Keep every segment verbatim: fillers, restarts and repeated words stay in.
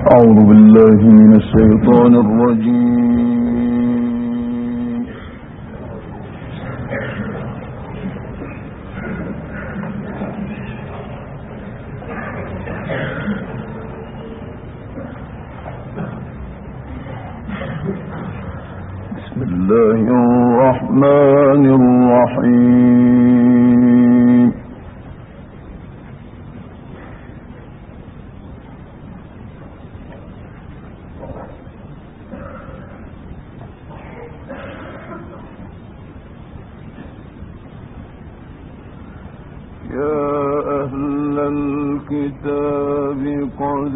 أعوذ بالله من الشيطان الرجيم. بسم الله الرحمن الرحيم. الكتاب قد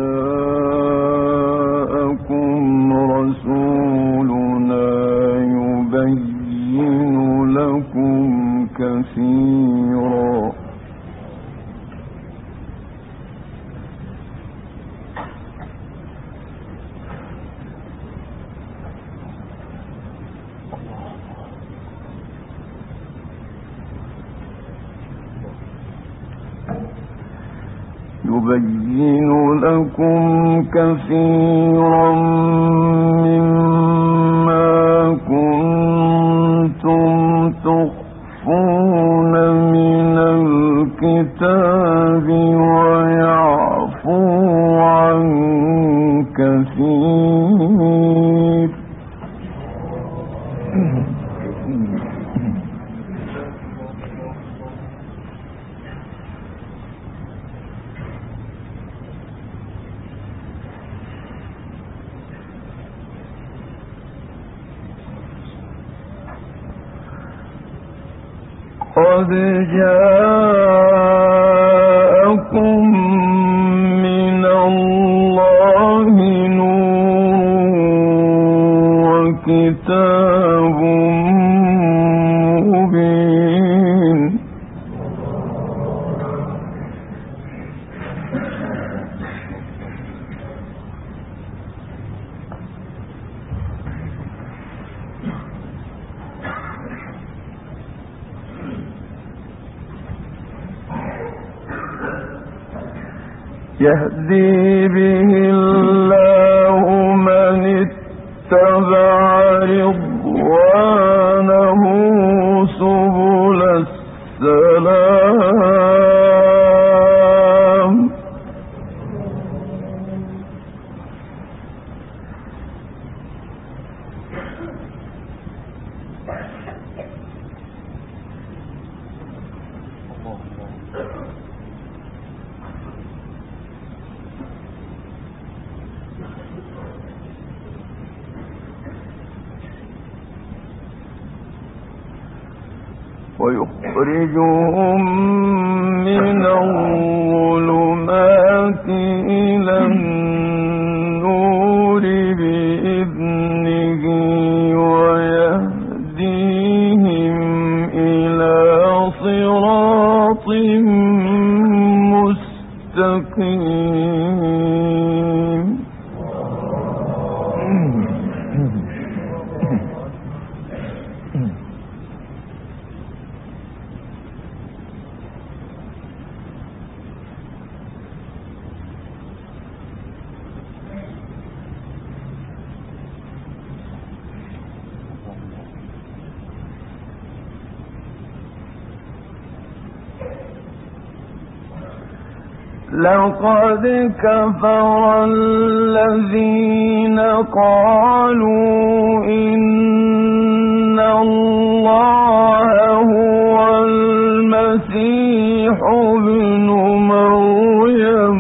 جاءكم رسولنا يبين لكم كثيرا يبين لكم كثيرا مما كنتم تخفون من الكتاب ويعفو عن كثير. قد جاءكم من الله نور وكتاب مبين. يهدي به الله من اتبع رضوانه سبل السلام. ويخرجهم من الظلمات إلى النور بإذنه ويهديهم إلى صراط مستقيم. لقد كفر الذين قالوا إن الله هو المسيح ابن مريم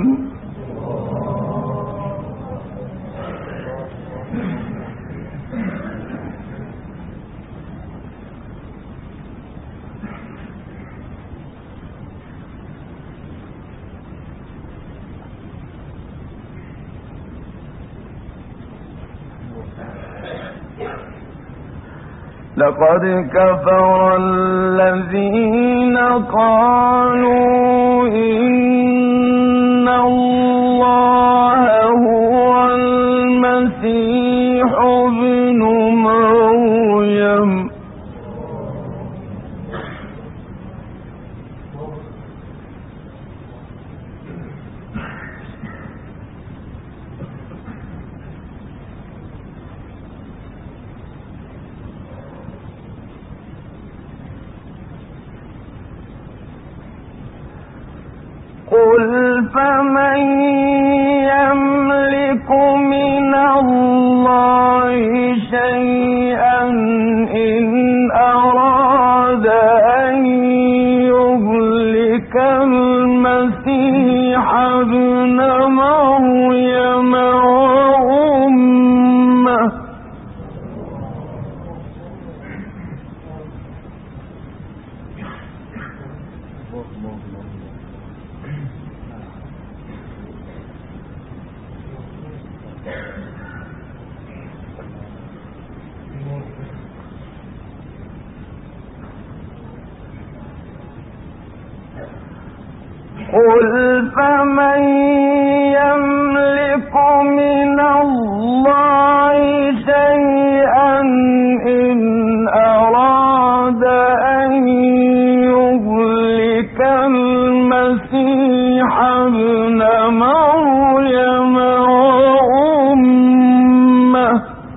لقد كفر الذين قالوا إن الله هو المسيح ابن مريم فمن يملك من الله شيئا إن أراد أن يهلك المسيح ابن مريم وأمه قل فمن يملك من الله شيئا إن أراد أن يهلك المسيح ابن مريم وأمه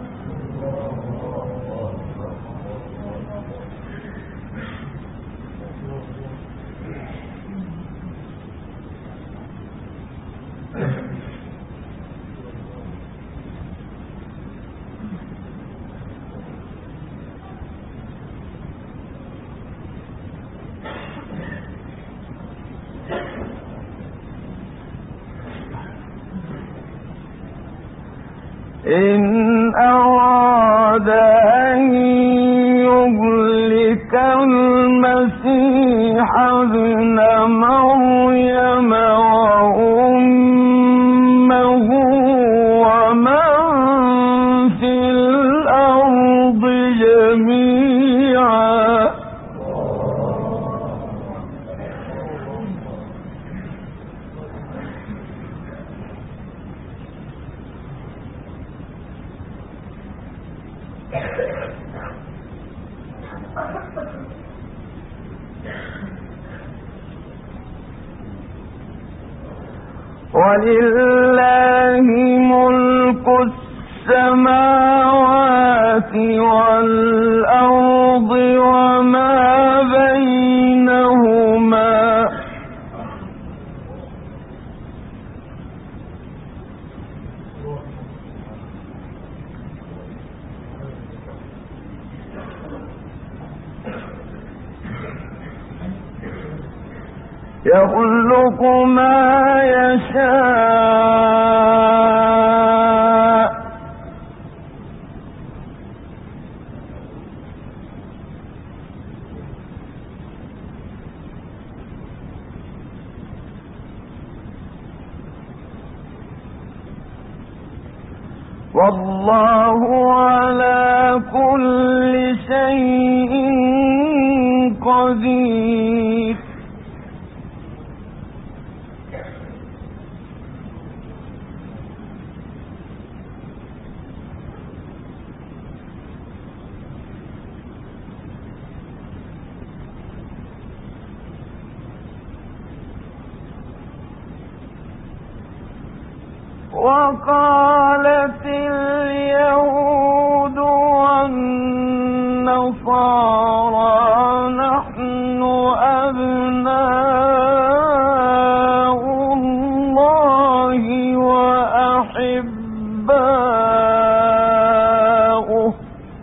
إن أراد أن يهلك المسيح ابن مريم وأمه ومن في الأرض جميعا ولله ملك السماوات والأرض وما بينهما يخلق ما يشاء والله على كل شيء قدير وقالت اليهود والنصارى نحن أبناء الله وأحباؤه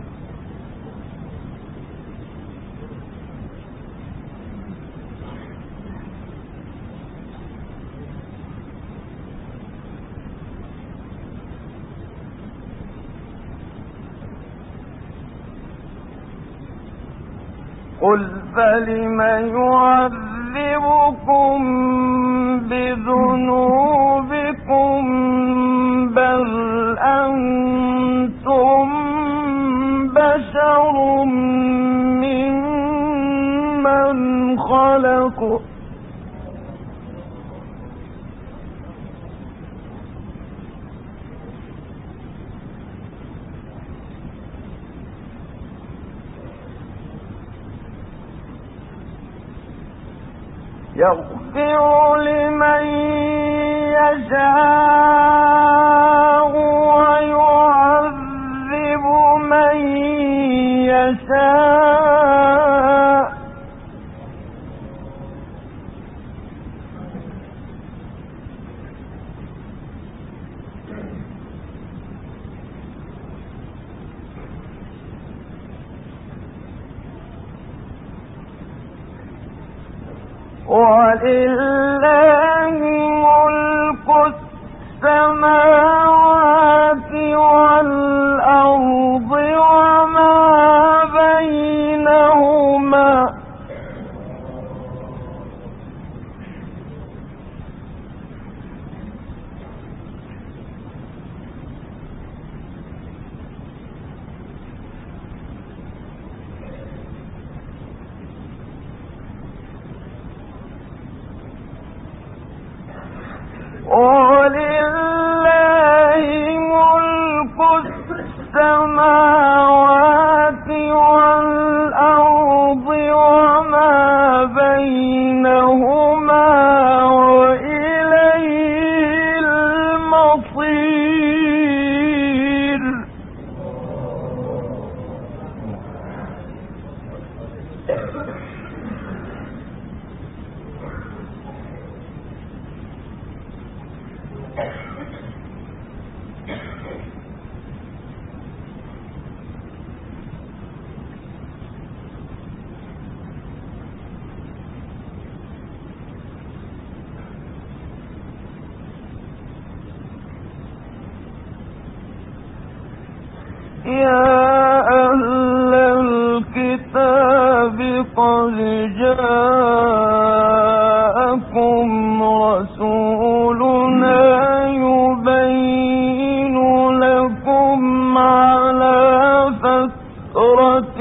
قل فلم يعذبكم بذنوبكم بل أنتم بشر ممن خلق يغفر لمن يشاء ويعذب من يشاء ولله ملك السماوات والأرض وما بينهما ولله ملك السماوات والأرض وما بينهما وإليه المصير. يا أهل الكتاب قد جاءكم رسولنا يبين لكم على فترة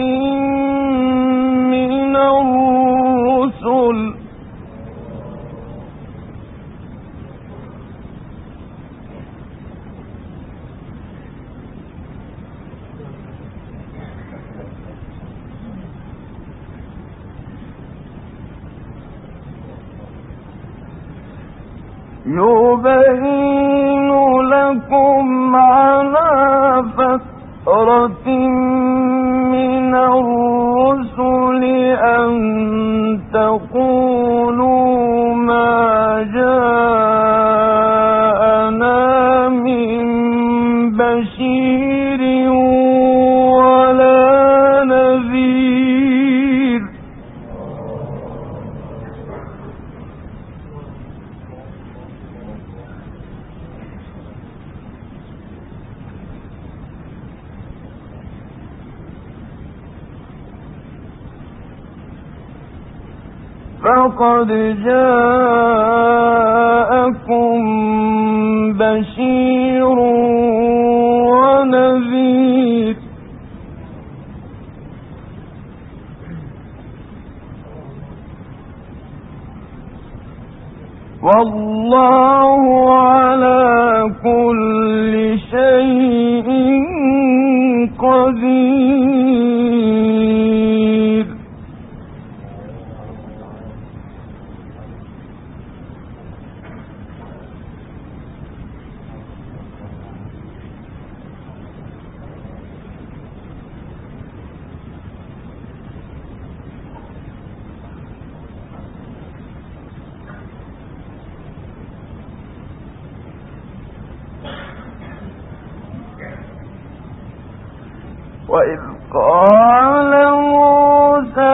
من الرسل يبين لكم على فترة من الرسل أن تقولوا ما جاءنا من بشير ولا نذير. فقد جاءكم بشير ونذير والله على كل شيء قدير. وإذ قال موسى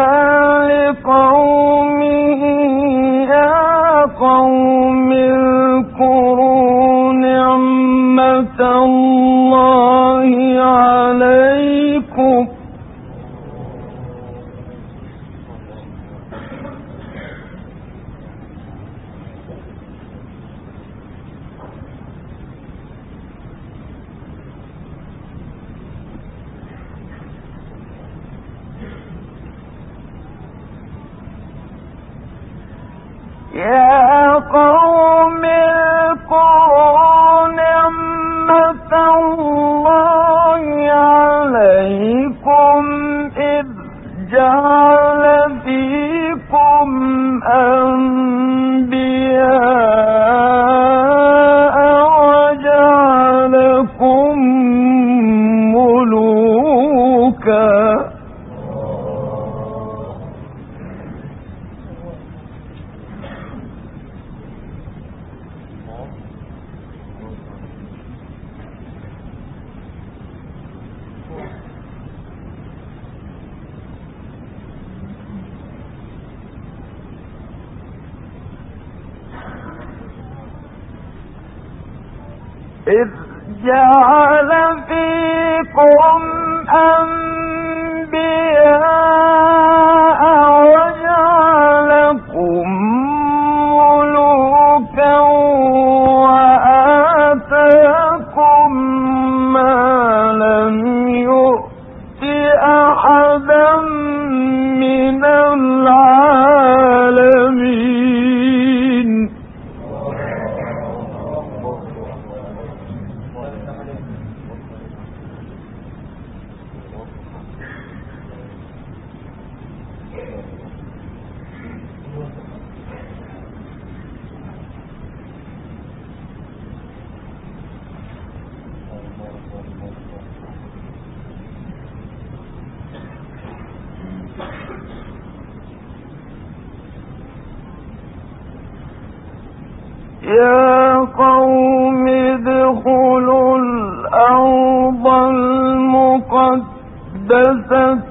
لقومه يا قوم اذكروا نعمة الله عليكم يا قوم اذكروا نعمة الله عليكم إذ جعل فيكم أنبياء وجعلكم ملوكا إذ جعل فيكم أنبياء وجعلكم ملوكا وآتاكم ما لم يؤت أحدا من العالمين. يا قوم ادخلوا الأرض المقدسة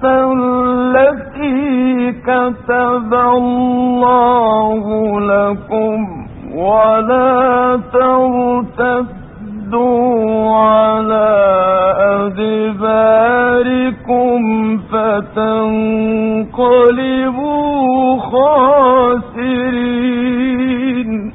التي كتب الله لكم ولا ترتدوا على أدباركم فتنقلبوا خاسرين.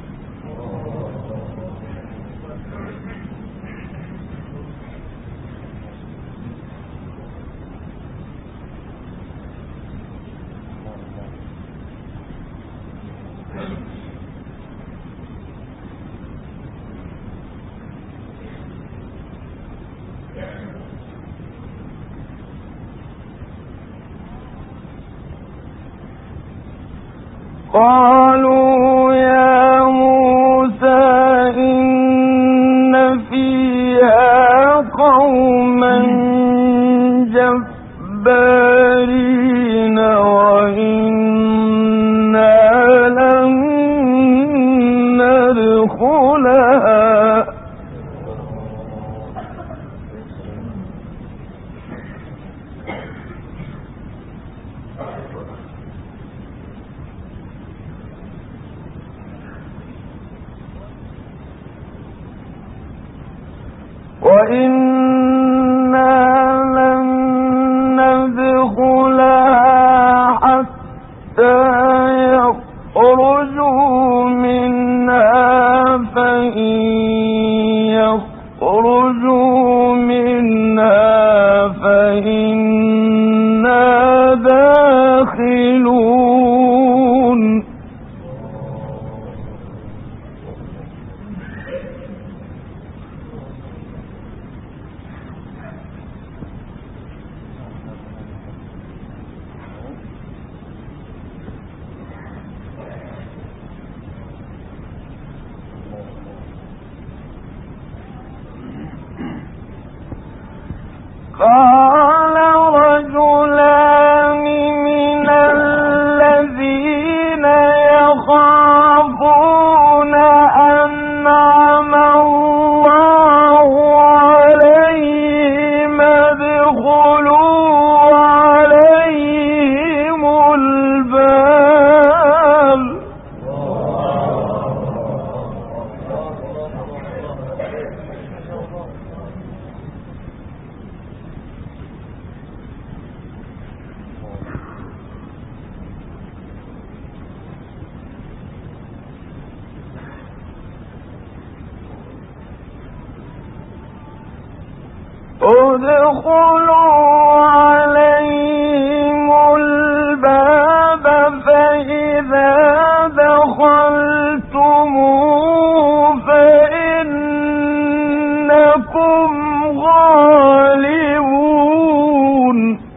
قالوا يا موسى إن فيها قوما جبارين وإنا لن ندخلها وإنا لن ندخلها حتى يخرجوا منها فإن يخرجوا منها فإنا داخلون. قال رجلان من الذين يخافون أنعم الله عليهم ادخلوا عليهم الباب ادخلوا عليهم الباب فإذا دخلتموه فإنكم غالبون.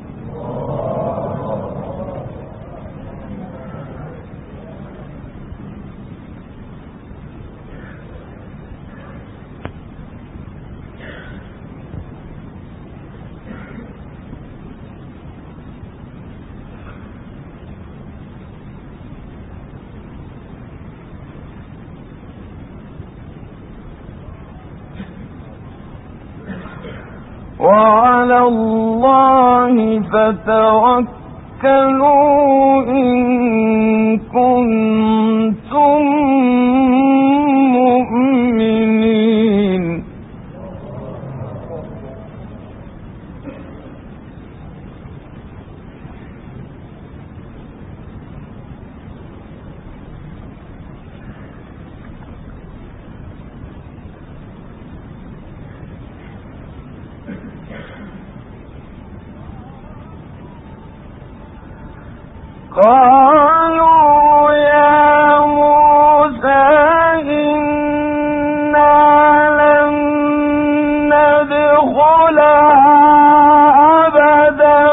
وعلى الله فتوكلوا إن كنتم مؤمنين. قالوا يا موسى إنا لن ندخلها أبدا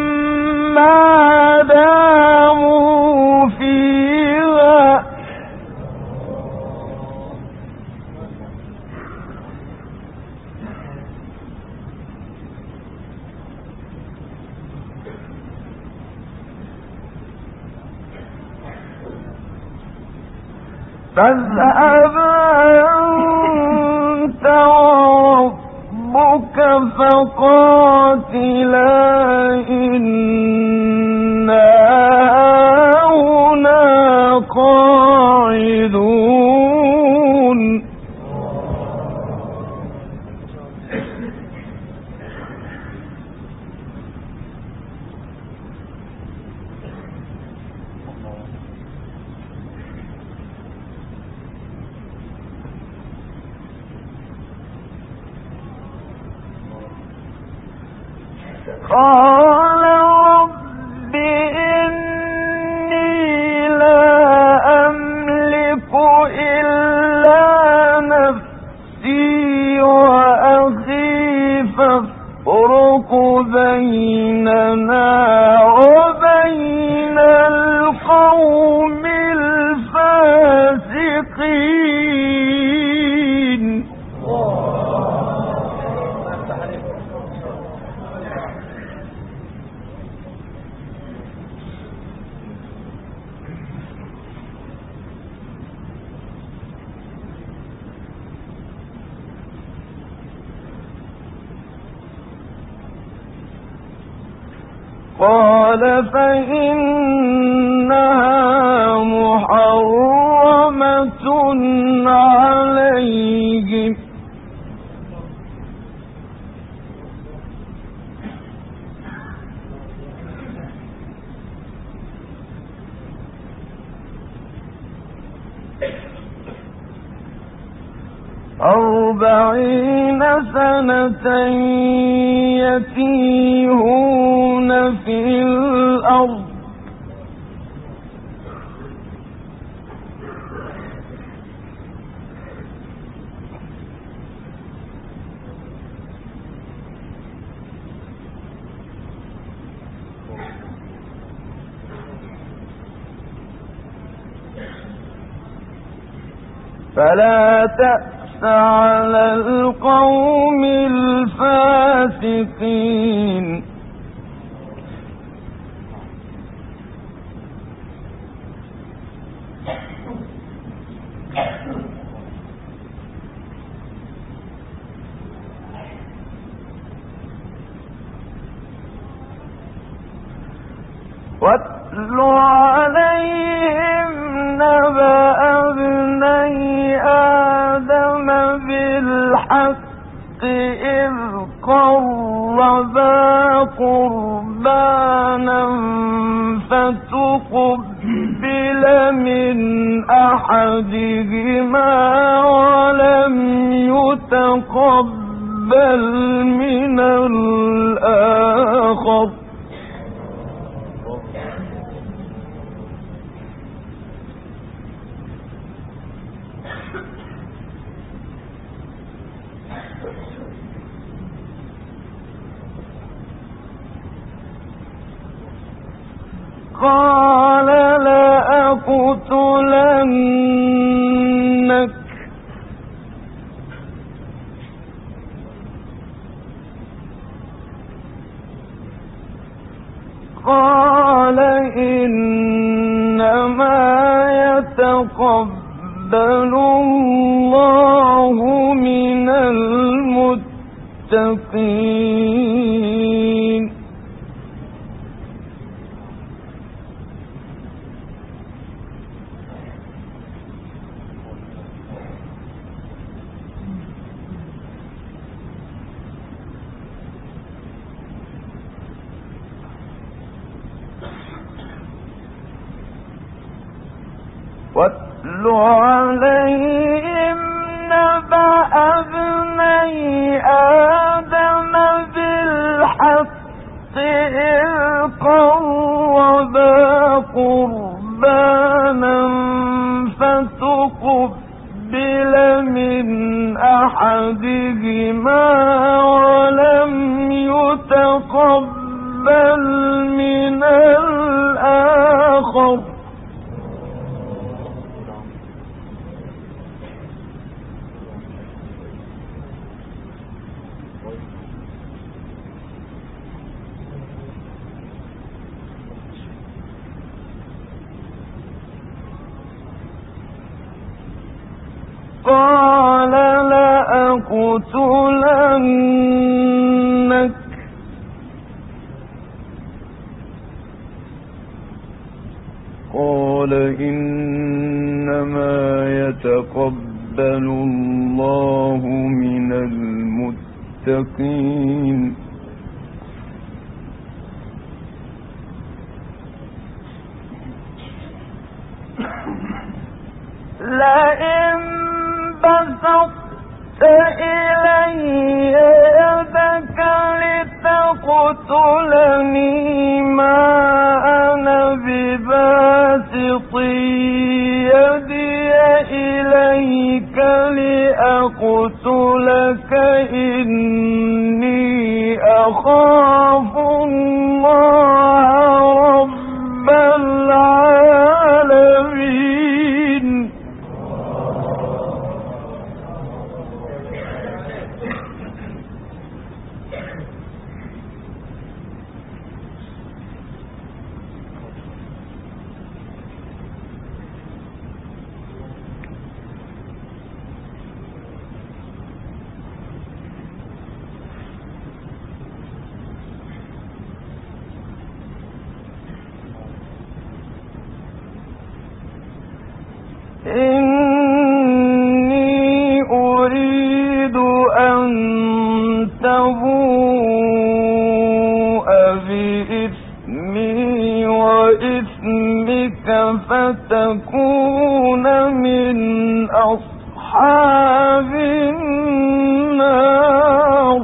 ما داموا فيها فاذهب أنت وربك فقاتلا إنا هنا قاعدون قال رب إني لا أملك إلا نفسي وأخي فافرق بيننا وبين القوم الفاسقين قال فإنها محرمة عليهم أربعين سنة يتيهون في الأرض فلا تأس على القوم الفاسقين واتل عليهم نبأ ابني آدم بالحق إذ قربا قربانا فتقبل من أحدهما ولم يتقبل من الآخر قال لأقتلنك قال إنما يتقبل الله من المتقين واتل عليهم نبأ ابني آدم بالحق إذ قربا أحدهما ولم يتقبل من الآخر قال لأقتلنك قال إنما يتقبل الله من المتقين لئن بسطت إلي يدك لتقتلني ما أنا بباسط يدي إليك لأقتلك إني أخاف الله رب العالمين إني أريد أن تبوء بإثمي وإثمك فتكون من أصحاب النار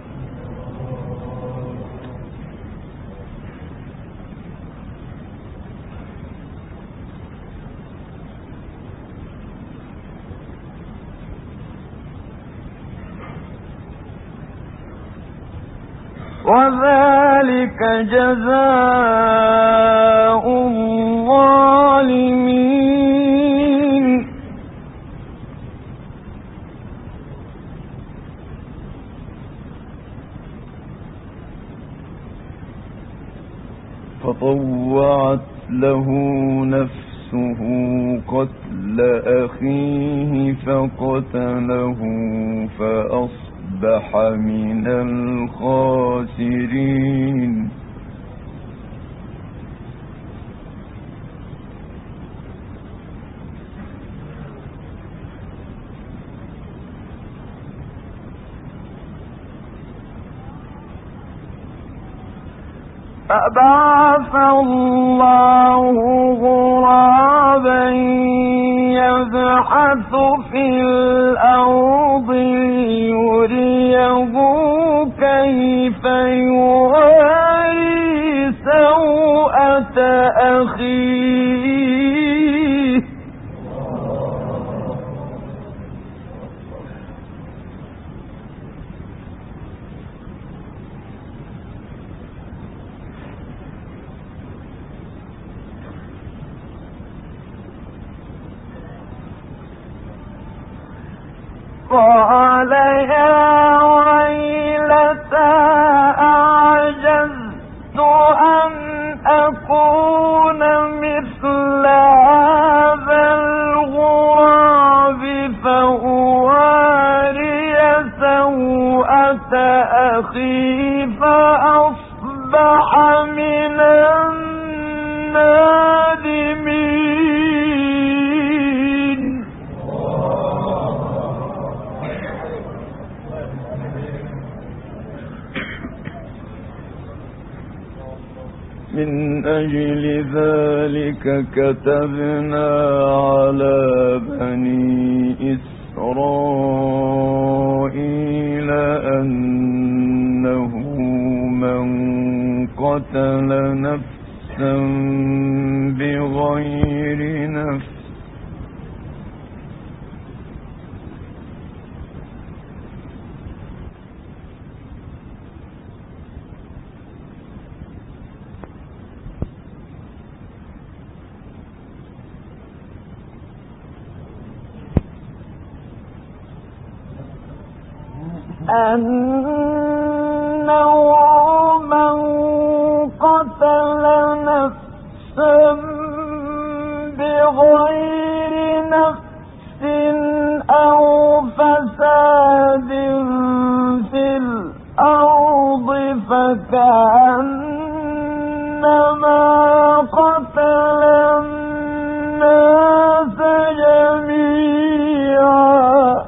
وذلك جزاء الظالمين فطوعت له نفسه قتل أخيه فقتله فأصبح من الخاسرين فبعث الله غرابا يبحث في الأرض ليريه كيف يواري سوءة أخيه قال يا ويلتى أعجزت أن أكون مثل هذا الغراب فأواري سوءة أخي فأصبح من النادمين من أجل ذلك كتبنا على بني إسرائيل أنه من قتل نفسا بغير نفس أنه من قتل نفسا بغير نفس أو فساد في الأرض فكأنما قتل الناس جميعا.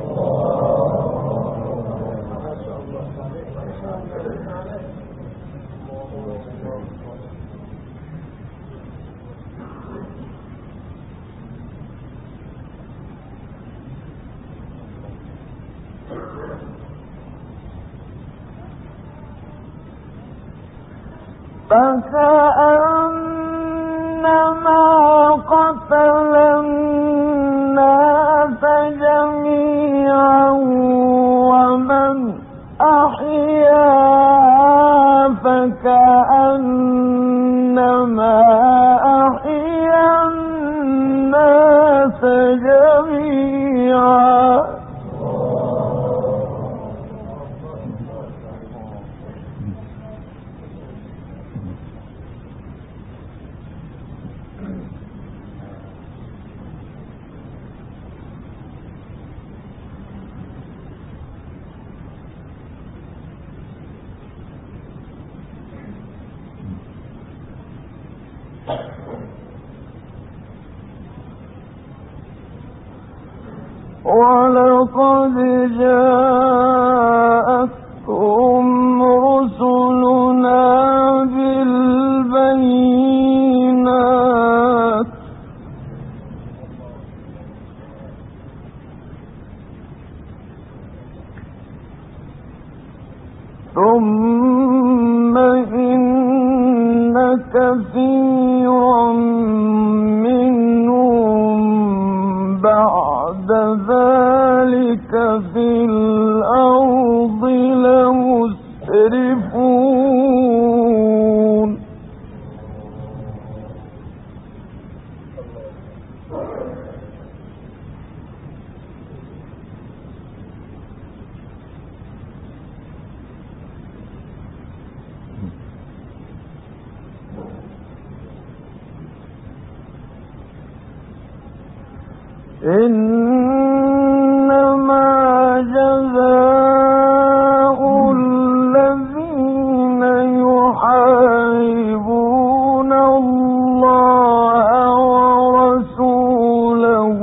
فكأنما قتل الناس جميعا ومن أحياها فكأنما أحيا الناس جميعا. ولقد جاءتهم رسلنا بالبينات ثم إن كثيرا منهم بعد ذلك في الأرض لمسرفون. إنما جزاء الذين يحاربون الله ورسوله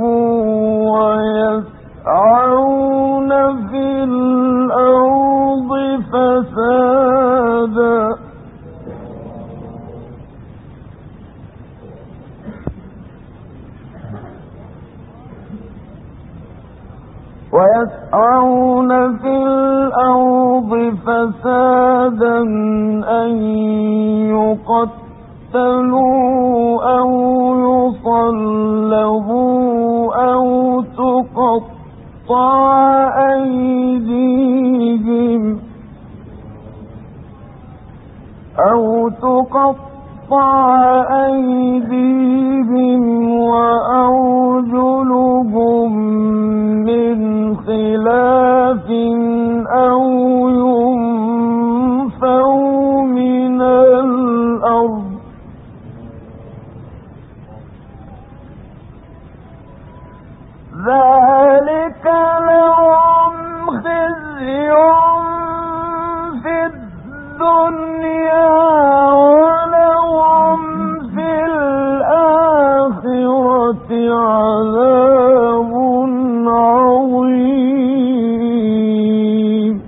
ويسعون في الأرض فسادا ويسعون في الأرض فسادا أن يقتلوا أو يصلبوا أو تقطع أيديهم أو تقطع أيديهم وأرجلهم من خلاف أو ينفوا من الأرض ذلك لهم خزي في الدنيا ولهم في الآخرة عذاب عظيم.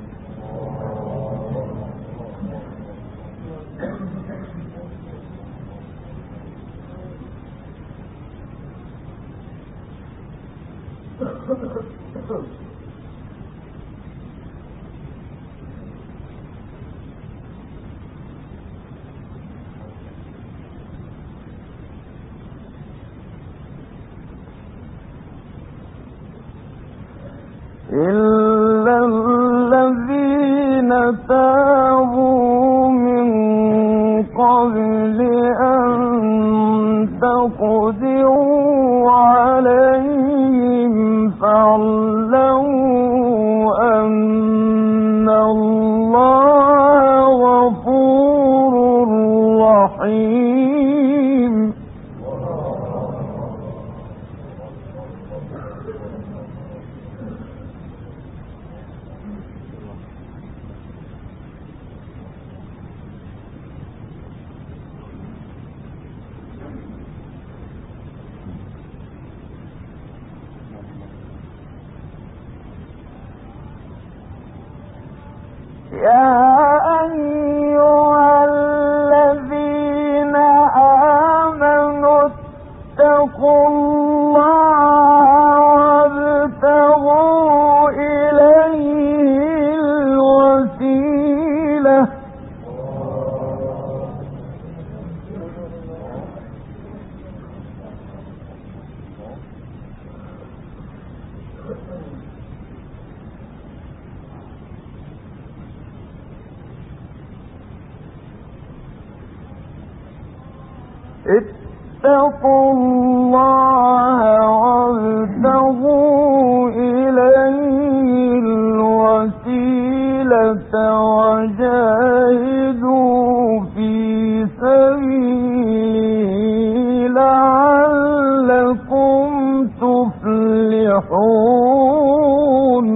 إلا الذين تابوا من قبل أن تقدروا عليهم فاعلموا أن اتقوا الله وابتغوا إليه الوسيلة وجاهدوا في سبيله لعلكم تفلحون.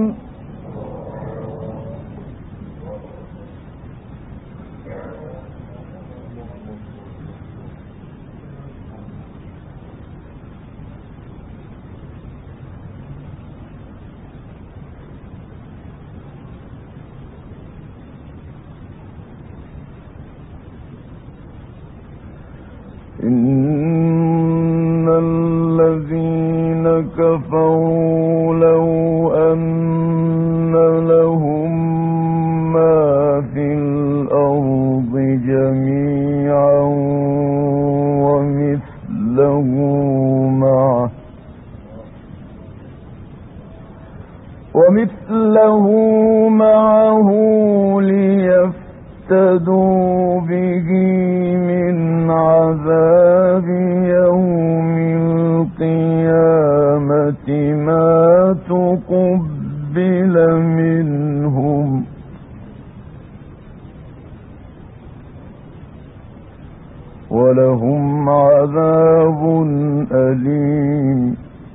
إن الذين كفروا لو أن لهم ما في الأرض جميعا ومثله معه ومثله معه ليفتدوا به من عذاب يوم القيامة ما تقبل منهم ولهم عذاب أليم.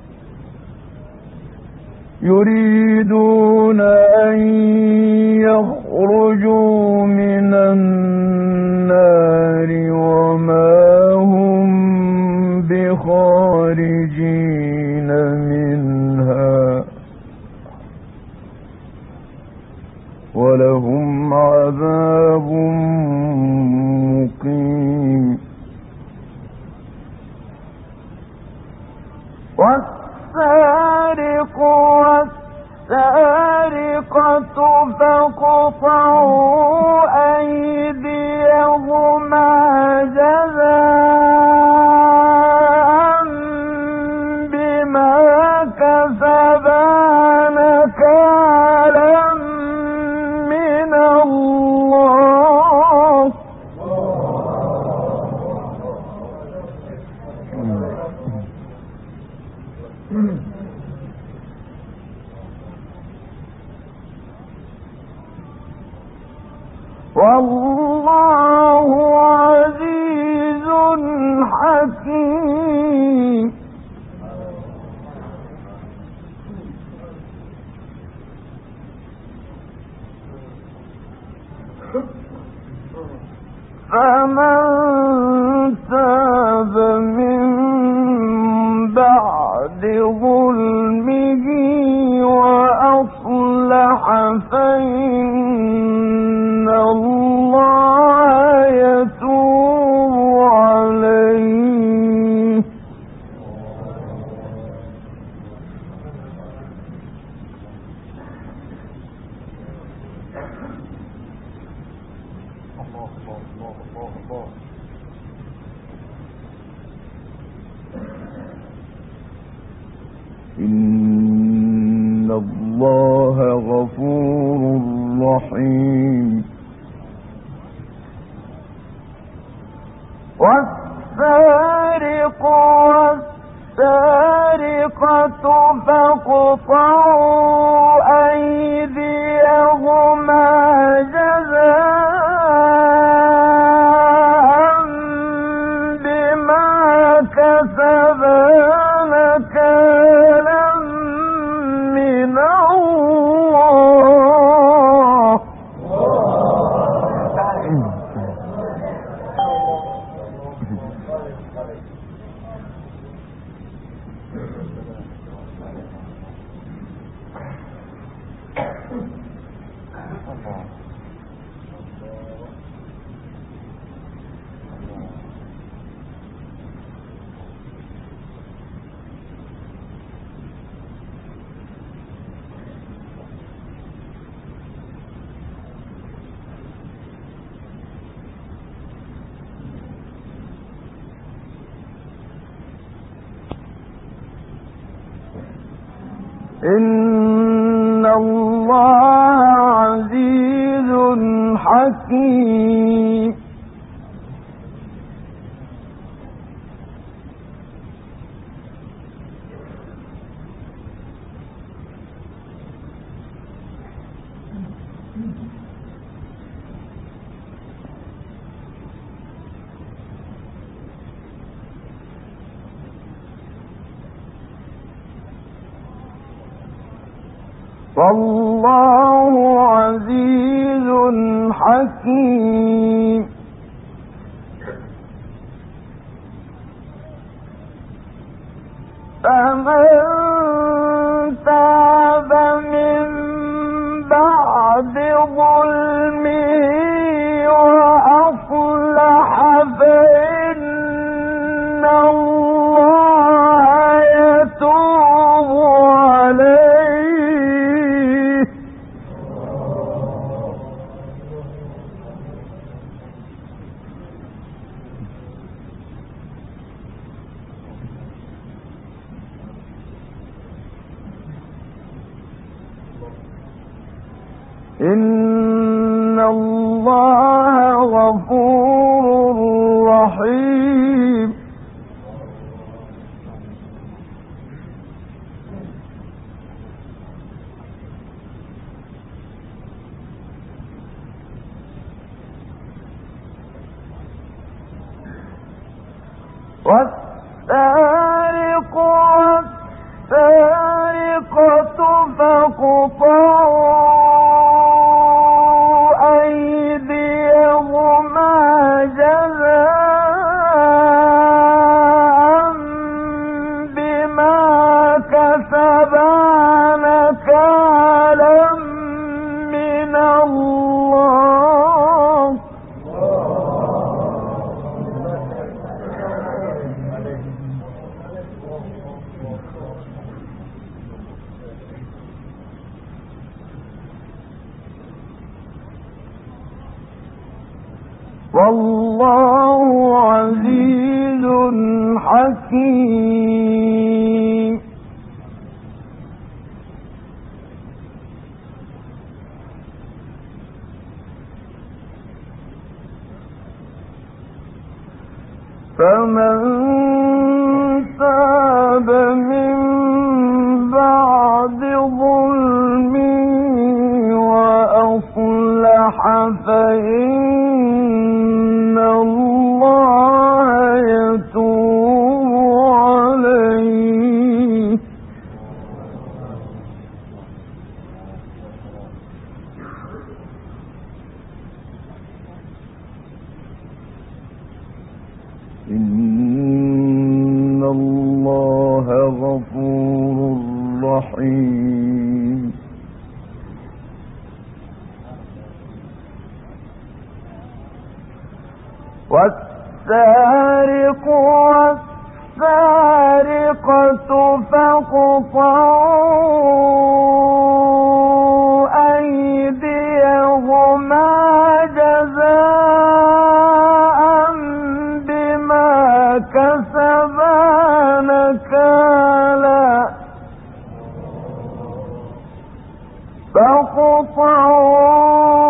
يريدون أن يخرجوا من النار وما هم بخارجين منها ولهم عذاب مقيم. والسارق والسارقة فاقطعوا أيديهما جزاء بما كسبا نكالا من الله. والله عزيز حكيم. فمن تاب من بعد ظلمه وأصلح فإن الله يتوب عليه. إن الله غفور رحيم. والسارق والسارقة فاقطعوا أيديهما جزاء بما كسبا نكالا من الله. إن الله عزيز حكيم والله عزيز حكيم فمن تاب من بعد ظلمه وأصلح فإن الله يتوب عليه إن الله غفور رحيم والسارق والسارقة فاقطعوا أيديهما جزاء بما كسبا نكالا من الله والله عزيز حكيم فمن تاب من بعد ظلمه وأصلح فإن الله يتوب عليه إن الله غفور رحيم والسارق والسارقة فاقطعوا أيديهما جزاء بما كسبا نكالا فاقطعوا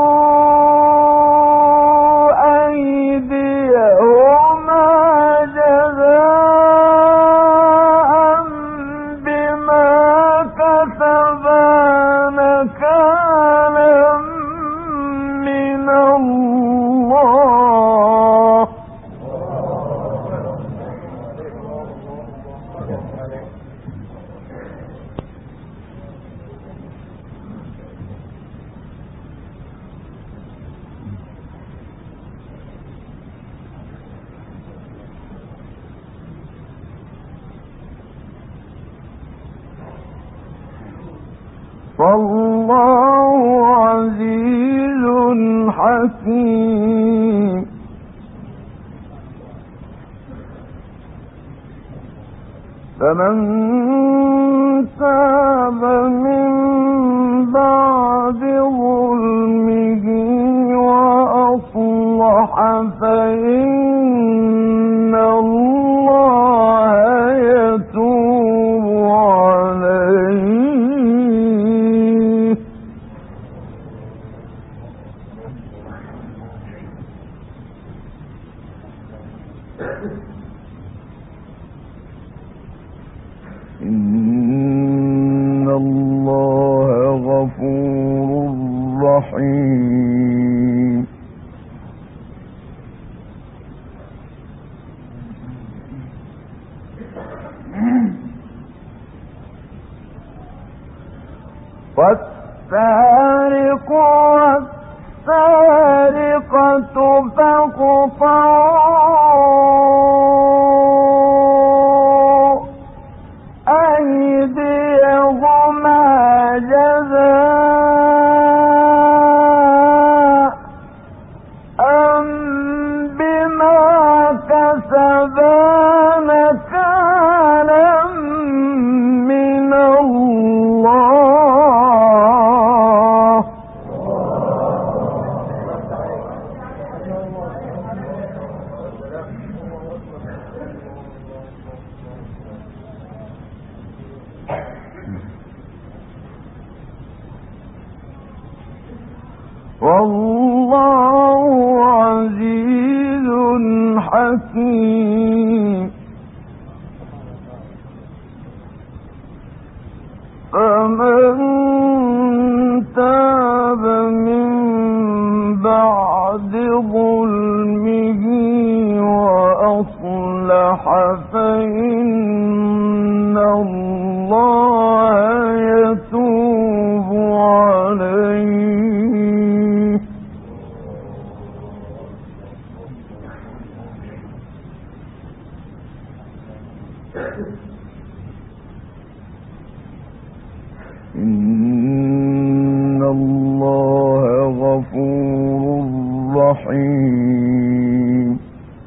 والله عزيز حكيم فمن تاب من بعد ظلمه وأصلح فإن الله يتوب عليه إن الله غفور رحيم والسارق والسارقة فاقطعوا أيديهما جزاء بما كسبا نكالا من الله والله عزيز حكيم فمن تاب من بعد ظلمه وأصلح فإن الله يتوب عليه إن الله غفور رحيم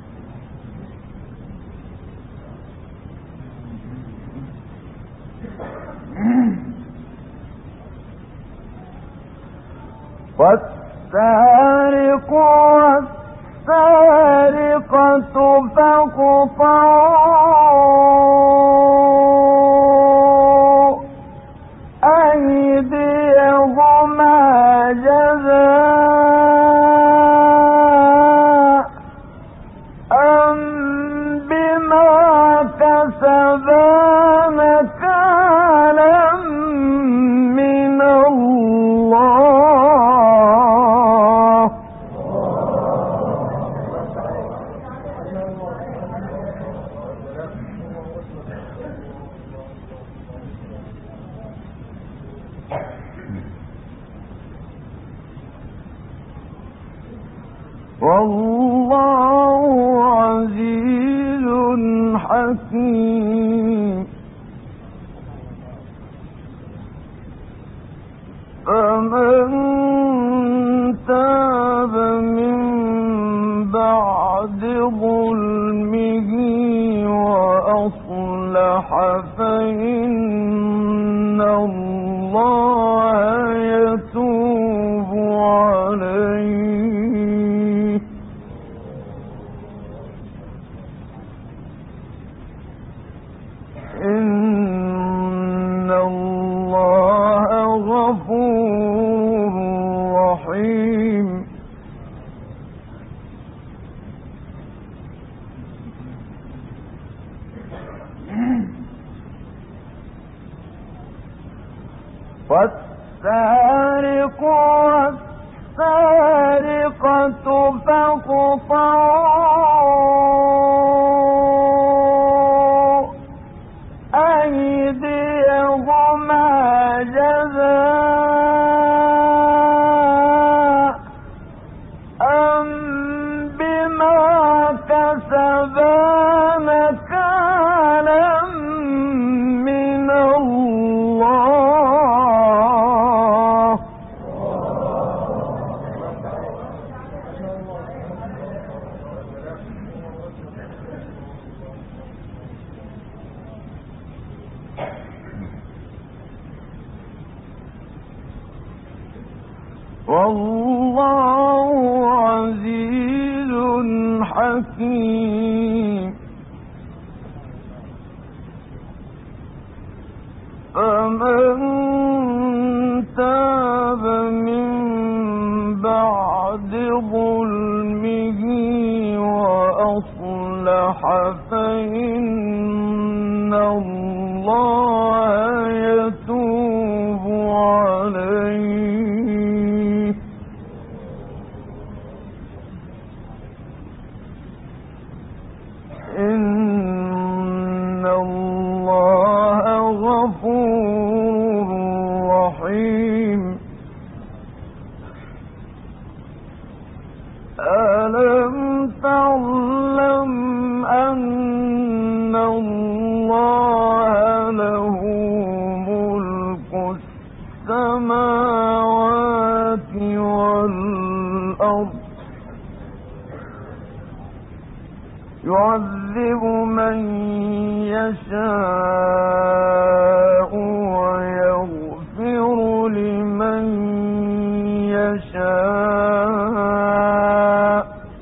والسارق والسارقة فاقطعوا أيديهما جزاء بما كسبا نكالا من الله والله عزيز حكيم فمن تاب من بعد ظلمه وأصلح فإن الله يتوب عليه إن الله غفور رحيم والسارق والسارقة فاقطعوا أيديهما جزاء بما كسبا نكالا من الله والله عزيز حكيم فمن تاب من بعد بعد ظلمه وأصلح فإن الله يتوب عليه. إن الله غفور رحيم. ألم تعلم أن الله له ملك السماوات والأرض يعذب من يشاء ويغفر لمن يشاء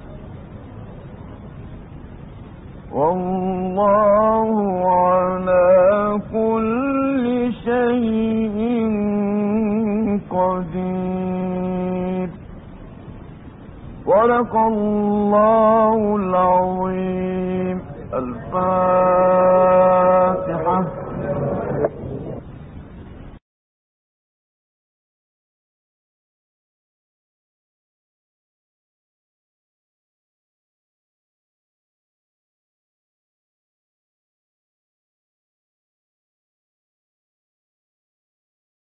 والله على كل شيء قدير. صدق الله العظيم. الفاتحة.